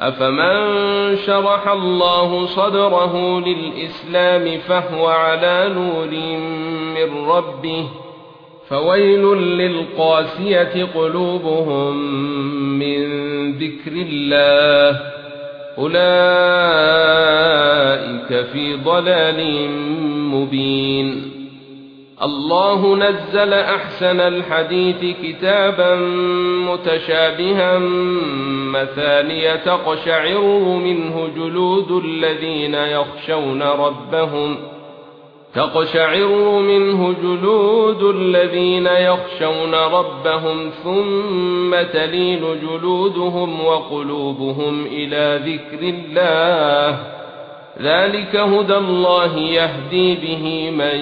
أفمن شرح الله صدره للإسلام فهو على نور من ربه فويل للقاسية قلوبهم من ذكر الله أولئك في ضلال مبين. الله نزل أحسن الحديث كتابا متشابها مثانية تقشعر منه جلود الذين يخشون ربهم ثم تلين جلودهم وقلوبهم إلى ذكر الله ذلك هدى الله يهدي به من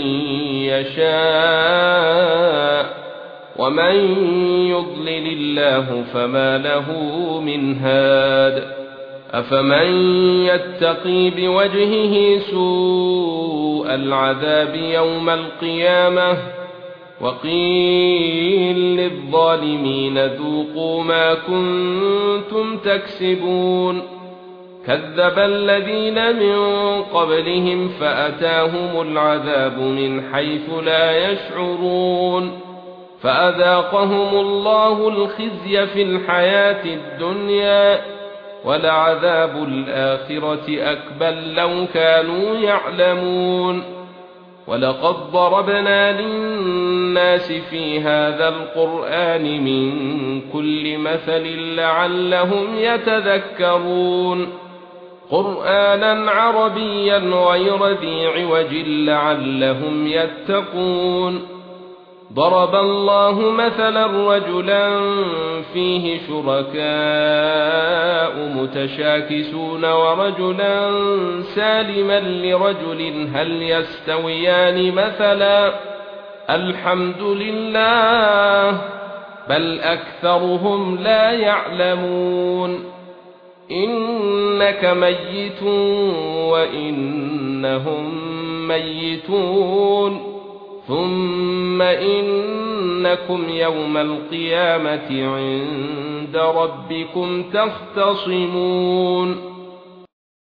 يشاء ومن يضلل الله فما له من هاد. أفمن يتقي بوجهه سوء العذاب يوم القيامة وقيل للظالمين ذوقوا ما كنتم تكسبون. كذب الذين من قبلهم فأتاهم العذاب من حيث لا يشعرون فأذاقهم الله الخزي في الحياة الدنيا ولعذاب الآخرة أكبر لو كانوا يعلمون. ولقد ضربنا للناس في هذا القرآن من كل مثل لعلهم يتذكرون قرآنا عربيا غير ذي عوج لعلهم يتقون. ضرب الله مثلا رجلا فيه شركاء متشاكسون ورجلا سالما لرجل هل يستويان مثلا الحمد لله بل أكثرهم لا يعلمون. إنك ميت وإنهم ميتون ثم إنكم يوم القيامة عند ربكم تختصمون.